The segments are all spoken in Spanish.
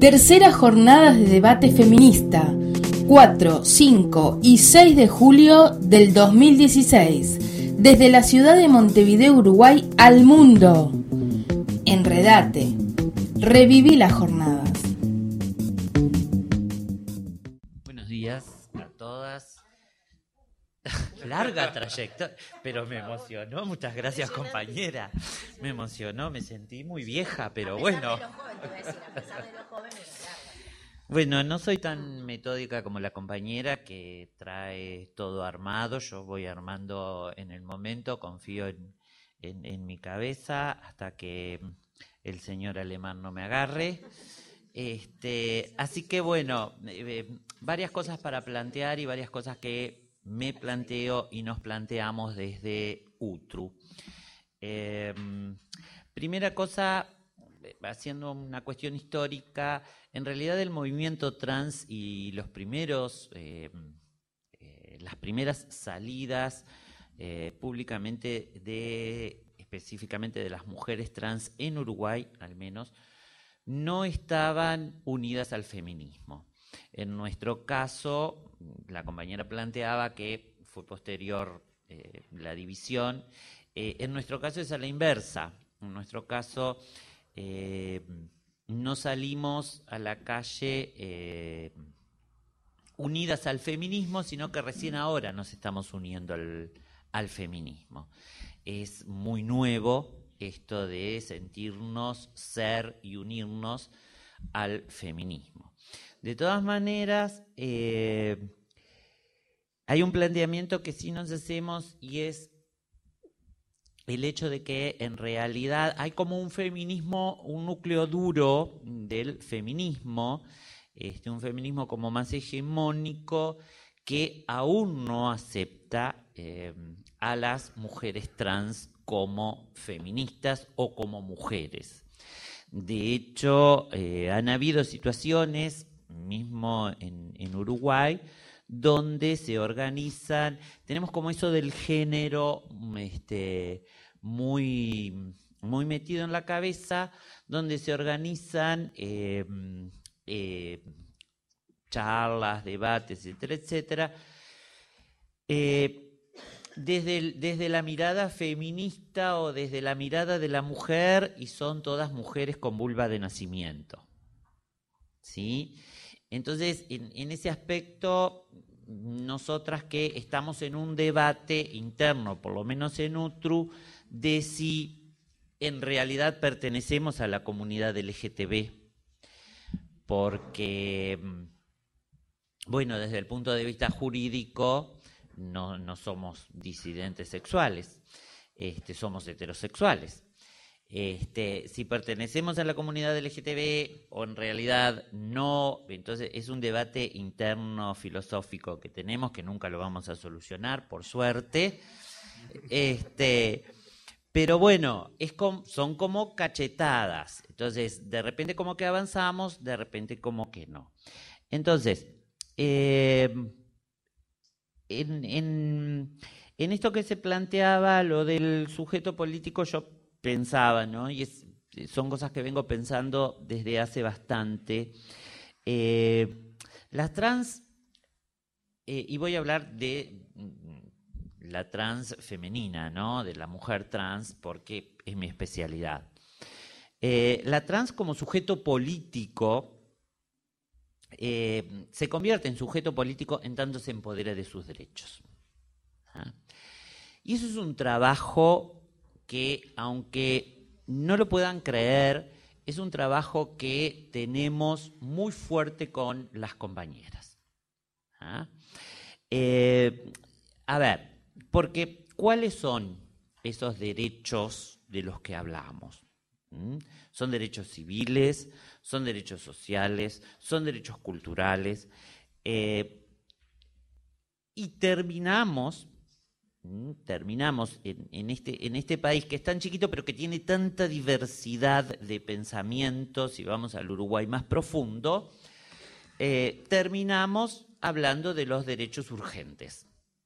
Tercera jornada de debate feminista, 4, 5 y 6 de julio del 2016, desde la ciudad de Montevideo, Uruguay, al mundo. Enredate, reviví las jornadas. Buenos días a todas. Larga trayectoria, pero me emocionó. Muchas gracias, compañera. Me emocionó, me sentí muy vieja, pero bueno. Bueno, no soy tan metódica como la compañera que trae todo armado. Yo voy armando en el momento, confío en mi cabeza hasta que el señor alemán no me agarre. Así que bueno, varias cosas para plantear y varias cosas que me planteo y nos planteamos desde UTRU. Primera cosa, haciendo una cuestión histórica, en realidad el movimiento trans y las primeras salidas públicamente específicamente de las mujeres trans en Uruguay, al menos, no estaban unidas al feminismo. En nuestro caso, la compañera planteaba que fue posterior la división. En nuestro caso es a la inversa. En nuestro caso no salimos a la calle unidas al feminismo, sino que recién ahora nos estamos uniendo al feminismo. Es muy nuevo esto de sentirnos, ser y unirnos al feminismo. De todas maneras, hay un planteamiento que sí nos hacemos y es el hecho de que en realidad hay como un feminismo, un núcleo duro del feminismo, un feminismo como más hegemónico que aún no acepta a las mujeres trans como feministas o como mujeres. De hecho, han habido situaciones, mismo en Uruguay, donde se organizan, tenemos como eso del género muy, muy metido en la cabeza, donde se organizan charlas, debates, etcétera, etcétera, desde la mirada feminista o desde la mirada de la mujer, y son todas mujeres con vulva de nacimiento, ¿sí? Entonces, en ese aspecto, nosotras que estamos en un debate interno, por lo menos en UTRU, de si en realidad pertenecemos a la comunidad LGTB, porque, bueno, desde el punto de vista jurídico, no somos disidentes sexuales, somos heterosexuales. Si pertenecemos a la comunidad LGTB o en realidad no, entonces es un debate interno filosófico que tenemos, que nunca lo vamos a solucionar, por suerte. Pero bueno, son como cachetadas. Entonces, de repente como que avanzamos, de repente como que no. Entonces, en esto que se planteaba, lo del sujeto político, yo pensaba, ¿no? Y son cosas que vengo pensando desde hace bastante. Las trans, y voy a hablar de la trans femenina, ¿no? De la mujer trans, porque es mi especialidad. La trans como sujeto político se convierte en sujeto político en tanto se empodera de sus derechos. ¿Ah? Y eso es un trabajo que, aunque no lo puedan creer, es un trabajo que tenemos muy fuerte con las compañeras. ¿Ah? A ver, porque ¿cuáles son esos derechos de los que hablamos? Son derechos civiles, son derechos sociales, son derechos culturales, y terminamos en este país que es tan chiquito pero que tiene tanta diversidad de pensamientos, y vamos al Uruguay más profundo, terminamos hablando de los derechos urgentes,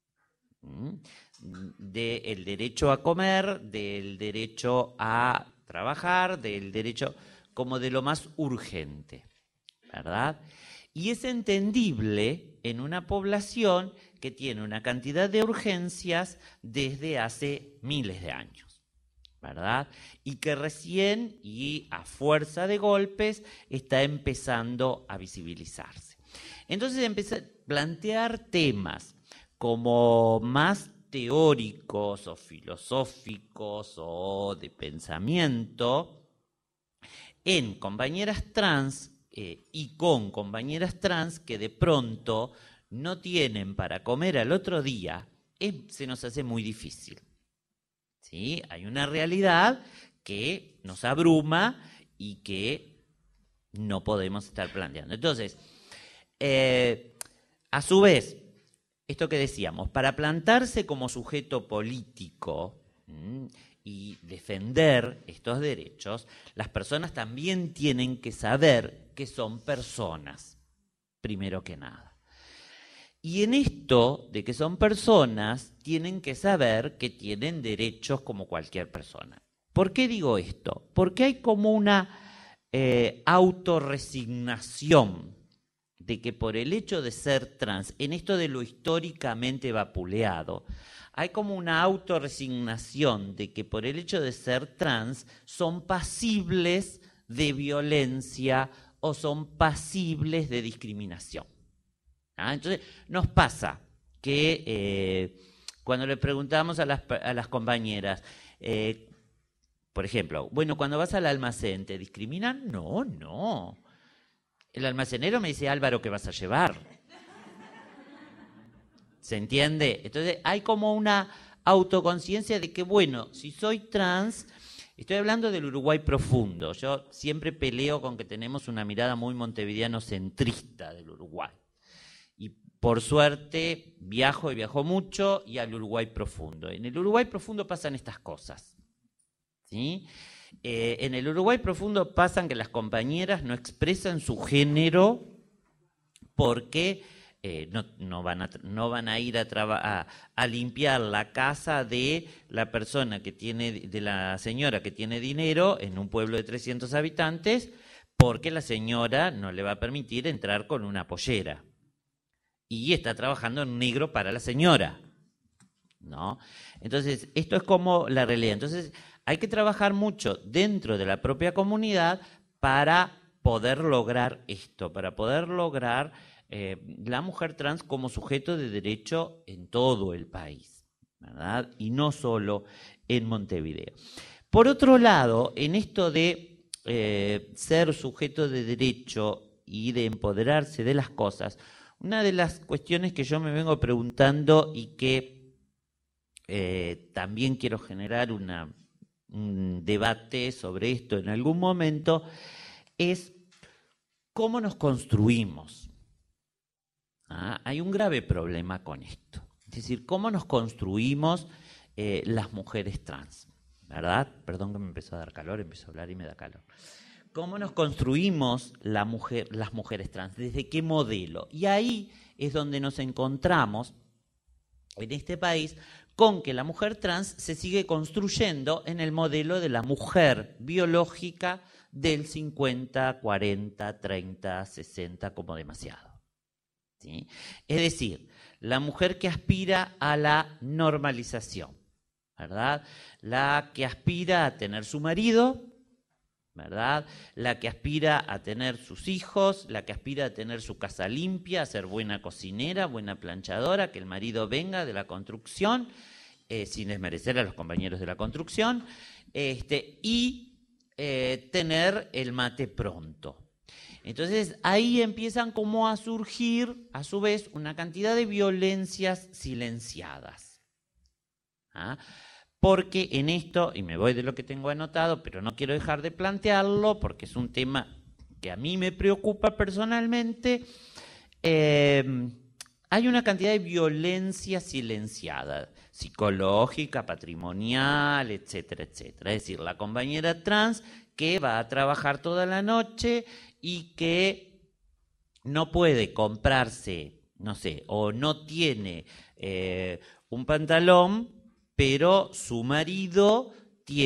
del derecho a comer, del derecho a trabajar, del derecho como de lo más urgente. ¿verdad? Y es entendible en una población que tiene una cantidad de urgencias desde hace miles de años, ¿verdad? Y que recién y a fuerza de golpes está empezando a visibilizarse. Entonces empieza a plantear temas como más teóricos o filosóficos o de pensamiento en compañeras trans y con compañeras trans que de pronto no tienen para comer al otro día, se nos hace muy difícil. ¿Sí? Hay una realidad que nos abruma y que no podemos estar planteando. Entonces, a su vez, esto que decíamos, para plantarse como sujeto político y defender estos derechos, las personas también tienen que saber que son personas, primero que nada. Y en esto de que son personas, tienen que saber que tienen derechos como cualquier persona. ¿Por qué digo esto? Porque hay como una autorresignación de que por el hecho de ser trans, en esto de lo históricamente vapuleado, hay como una autorresignación de que por el hecho de ser trans son pasibles de violencia o son pasibles de discriminación. Entonces, nos pasa que cuando le preguntamos a las compañeras, por ejemplo, bueno, cuando vas al almacén, ¿te discriminan? No, no. El almacenero me dice, Álvaro, ¿qué vas a llevar? ¿Se entiende? Entonces, hay como una autoconciencia de que, bueno, si soy trans, estoy hablando del Uruguay profundo. Yo siempre peleo con que tenemos una mirada muy montevideano-centrista del Uruguay. Y por suerte viajo y viajo mucho y al Uruguay profundo. En el Uruguay profundo pasan estas cosas, ¿sí? En el Uruguay profundo pasan que las compañeras no expresan su género porque no van a ir a limpiar la casa de la persona que tiene, de la señora que tiene dinero en un pueblo de 300 habitantes, porque la señora no le va a permitir entrar con una pollera. Y está trabajando en negro para la señora, ¿no? Entonces, esto es como la realidad. Entonces, hay que trabajar mucho dentro de la propia comunidad para poder lograr esto, para poder lograr la mujer trans como sujeto de derecho en todo el país, ¿verdad? Y no solo en Montevideo. Por otro lado, en esto de ser sujeto de derecho y de empoderarse de las cosas, una de las cuestiones que yo me vengo preguntando y que también quiero generar un debate sobre esto en algún momento es cómo nos construimos. Hay un grave problema con esto. Es decir, cómo nos construimos las mujeres trans, ¿verdad? Perdón que me empezó a dar calor, empiezo a hablar y me da calor. ¿Cómo nos construimos las mujeres trans? ¿Desde qué modelo? Y ahí es donde nos encontramos en este país con que la mujer trans se sigue construyendo en el modelo de la mujer biológica del 50, 40, 30, 60 como demasiado, ¿sí? Es decir, la mujer que aspira a la normalización, ¿verdad? La que aspira a tener su marido, ¿verdad? La que aspira a tener sus hijos, la que aspira a tener su casa limpia, a ser buena cocinera, buena planchadora, que el marido venga de la construcción, sin desmerecer a los compañeros de la construcción, y tener el mate pronto. Entonces ahí empiezan como a surgir, a su vez, una cantidad de violencias silenciadas. Porque en esto, y me voy de lo que tengo anotado, pero no quiero dejar de plantearlo, porque es un tema que a mí me preocupa personalmente, hay una cantidad de violencia silenciada, psicológica, patrimonial, etcétera, etcétera. Es decir, la compañera trans que va a trabajar toda la noche y que no puede comprarse, no sé, o no tiene un pantalón, pero su marido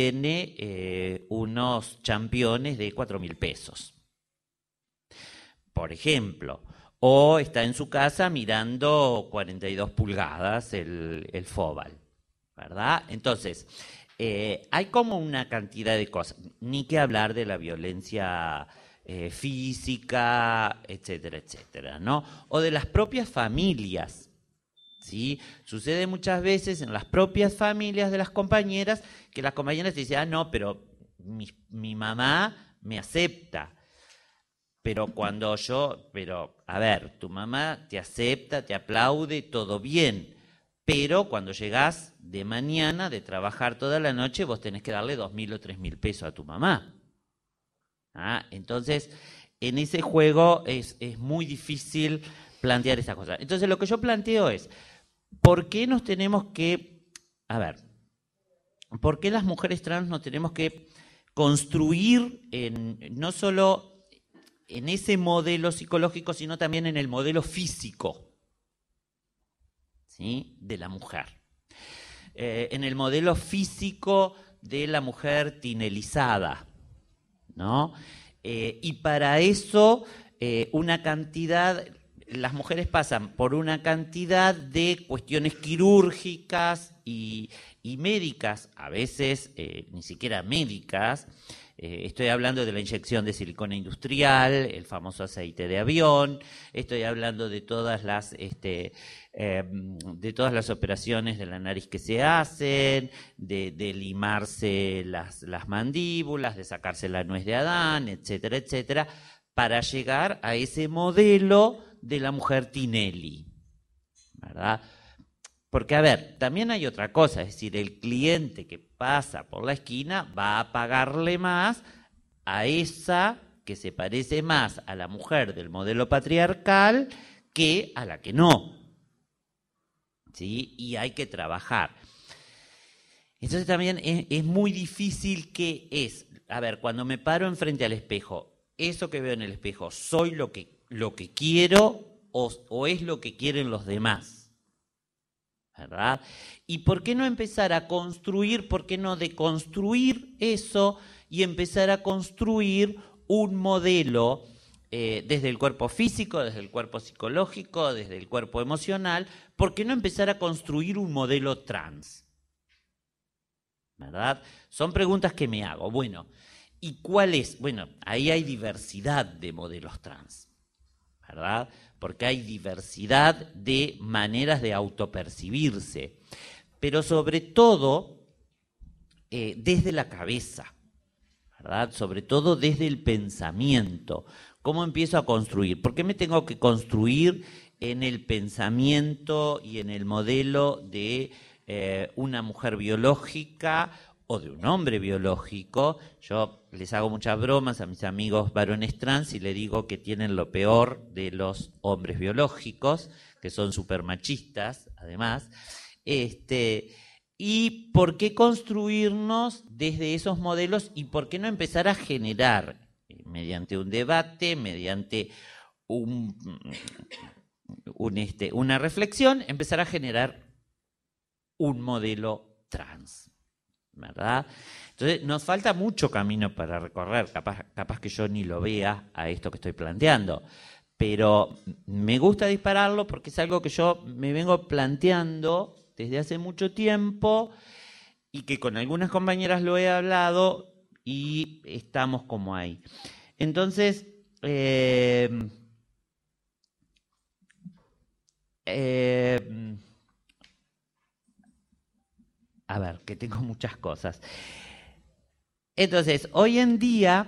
tiene unos championes de 4.000 pesos. por ejemplo, o está en su casa mirando 42 pulgadas el Fóbal, ¿verdad? Entonces, hay como una cantidad de cosas, ni que hablar de la violencia física, etcétera, etcétera, ¿no? O de las propias familias, ¿sí? Sucede muchas veces en las propias familias de las compañeras que las compañeras te dicen, no, pero mi mamá me acepta. Pero a ver, tu mamá te acepta, te aplaude, todo bien. Pero cuando llegás de mañana, de trabajar toda la noche, vos tenés que darle 2.000 o 3.000 pesos a tu mamá. Entonces, en ese juego es muy difícil plantear esas cosas. Entonces, lo que yo planteo es, ¿por qué nos tenemos que... A ver, ¿por qué las mujeres trans nos tenemos que construir no solo en ese modelo psicológico, sino también en el modelo físico, ¿sí?, de la mujer? En el modelo físico de la mujer tinelizada, ¿no? Y para eso las mujeres pasan por una cantidad de cuestiones quirúrgicas y médicas, a veces ni siquiera médicas. Estoy hablando de la inyección de silicona industrial, el famoso aceite de avión, estoy hablando de todas las operaciones de la nariz que se hacen, de limarse las mandíbulas, de sacarse la nuez de Adán, etcétera, etcétera, para llegar a ese modelo de la mujer Tinelli, ¿verdad? Porque, a ver, también hay otra cosa, es decir, el cliente que pasa por la esquina va a pagarle más a esa que se parece más a la mujer del modelo patriarcal que a la que no, ¿sí? Y hay que trabajar. Entonces también es muy difícil a ver, cuando me paro enfrente al espejo, eso que veo en el espejo, ¿soy lo que quiero o es lo que quieren los demás? ¿Verdad? ¿Y por qué no empezar a construir, por qué no deconstruir eso y empezar a construir un modelo desde el cuerpo físico, desde el cuerpo psicológico, desde el cuerpo emocional? ¿Por qué no empezar a construir un modelo trans? ¿Verdad? Son preguntas que me hago. Bueno, ¿y cuál es? Bueno, ahí hay diversidad de modelos trans, ¿verdad? Porque hay diversidad de maneras de autopercibirse, pero sobre todo desde la cabeza, ¿verdad? Sobre todo desde el pensamiento. ¿Cómo empiezo a construir? ¿Por qué me tengo que construir en el pensamiento y en el modelo de una mujer biológica o de un hombre biológico? Yo les hago muchas bromas a mis amigos varones trans y les digo que tienen lo peor de los hombres biológicos, que son súper machistas, además. ¿Y por qué construirnos desde esos modelos y por qué no empezar a generar, mediante un debate, mediante una reflexión, empezar a generar un modelo trans? ¿Verdad? Entonces, nos falta mucho camino para recorrer, capaz que yo ni lo vea a esto que estoy planteando, pero me gusta dispararlo porque es algo que yo me vengo planteando desde hace mucho tiempo y que con algunas compañeras lo he hablado y estamos como ahí. Entonces, a ver, que tengo muchas cosas. Entonces, hoy en día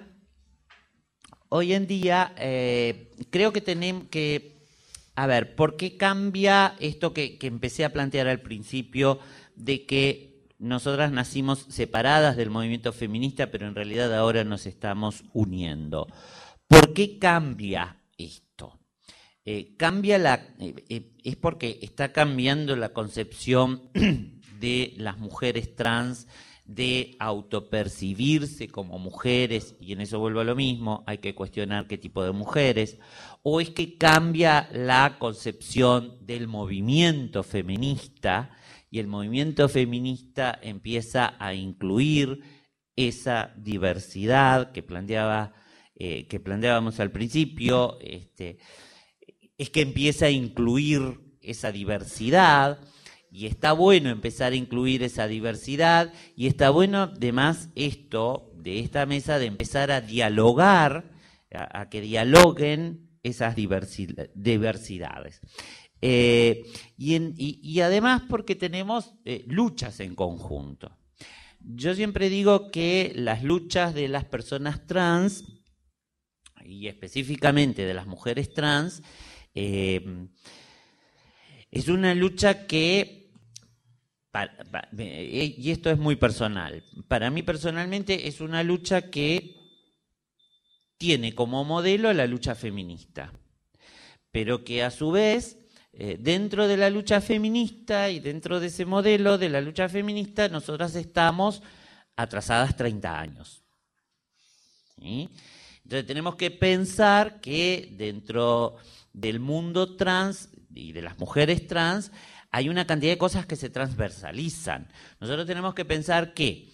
creo que tenemos que, a ver, ¿por qué cambia esto que empecé a plantear al principio de que nosotras nacimos separadas del movimiento feminista, pero en realidad ahora nos estamos uniendo? ¿Por qué cambia esto? Es porque está cambiando la concepción de las mujeres trans, de autopercibirse como mujeres, y en eso vuelvo a lo mismo, hay que cuestionar qué tipo de mujeres, o es que cambia la concepción del movimiento feminista, y el movimiento feminista empieza a incluir esa diversidad que planteaba que planteábamos al principio, es que empieza a incluir esa diversidad, y está bueno empezar a incluir esa diversidad, y está bueno además de esta mesa, de empezar a dialogar, a que dialoguen esas diversidades. Y además porque tenemos luchas en conjunto. Yo siempre digo que las luchas de las personas trans, y específicamente de las mujeres trans, es una lucha que, y esto es muy personal, para mí personalmente es una lucha que tiene como modelo la lucha feminista, pero que a su vez, dentro de la lucha feminista y dentro de ese modelo de la lucha feminista, nosotras estamos atrasadas 30 años. ¿Sí? Entonces tenemos que pensar que dentro del mundo trans y de las mujeres trans hay una cantidad de cosas que se transversalizan. Nosotros tenemos que pensar que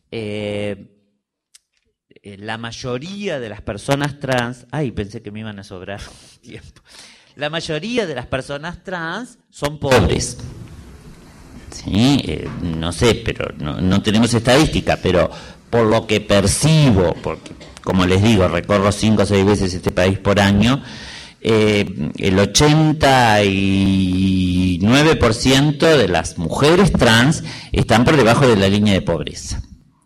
la mayoría de las personas trans, pensé que me iban a sobrar tiempo. La mayoría de las personas trans son pobres. Sí, no sé, pero no tenemos estadística, pero por lo que percibo, porque como les digo, recorro 5 o 6 veces este país por año, el 89% de las mujeres trans están por debajo de la línea de pobreza.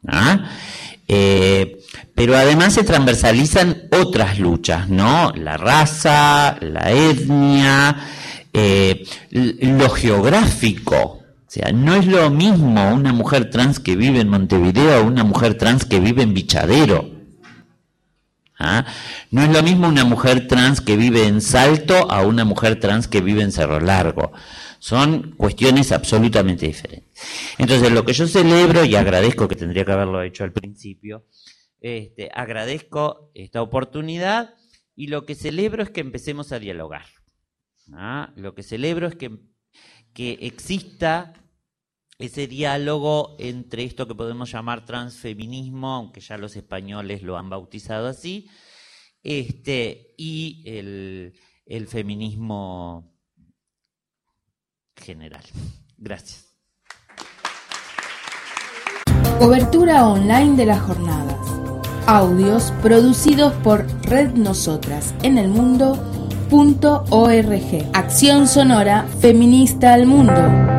Pero además se transversalizan otras luchas, ¿no? La raza, la etnia, lo geográfico. O sea, no es lo mismo una mujer trans que vive en Montevideo a una mujer trans que vive en Vichadero. No es lo mismo una mujer trans que vive en Salto a una mujer trans que vive en Cerro Largo. Son cuestiones absolutamente diferentes. Entonces, lo que yo celebro, y agradezco, que tendría que haberlo hecho al principio, agradezco esta oportunidad, y lo que celebro es que empecemos a dialogar. Lo que celebro es que exista ese diálogo entre esto que podemos llamar transfeminismo, aunque ya los españoles lo han bautizado así, y el feminismo general. Gracias. Cobertura online de las jornadas. Audios producidos por Red Nosotras en el Mundo.org. Acción sonora feminista al mundo.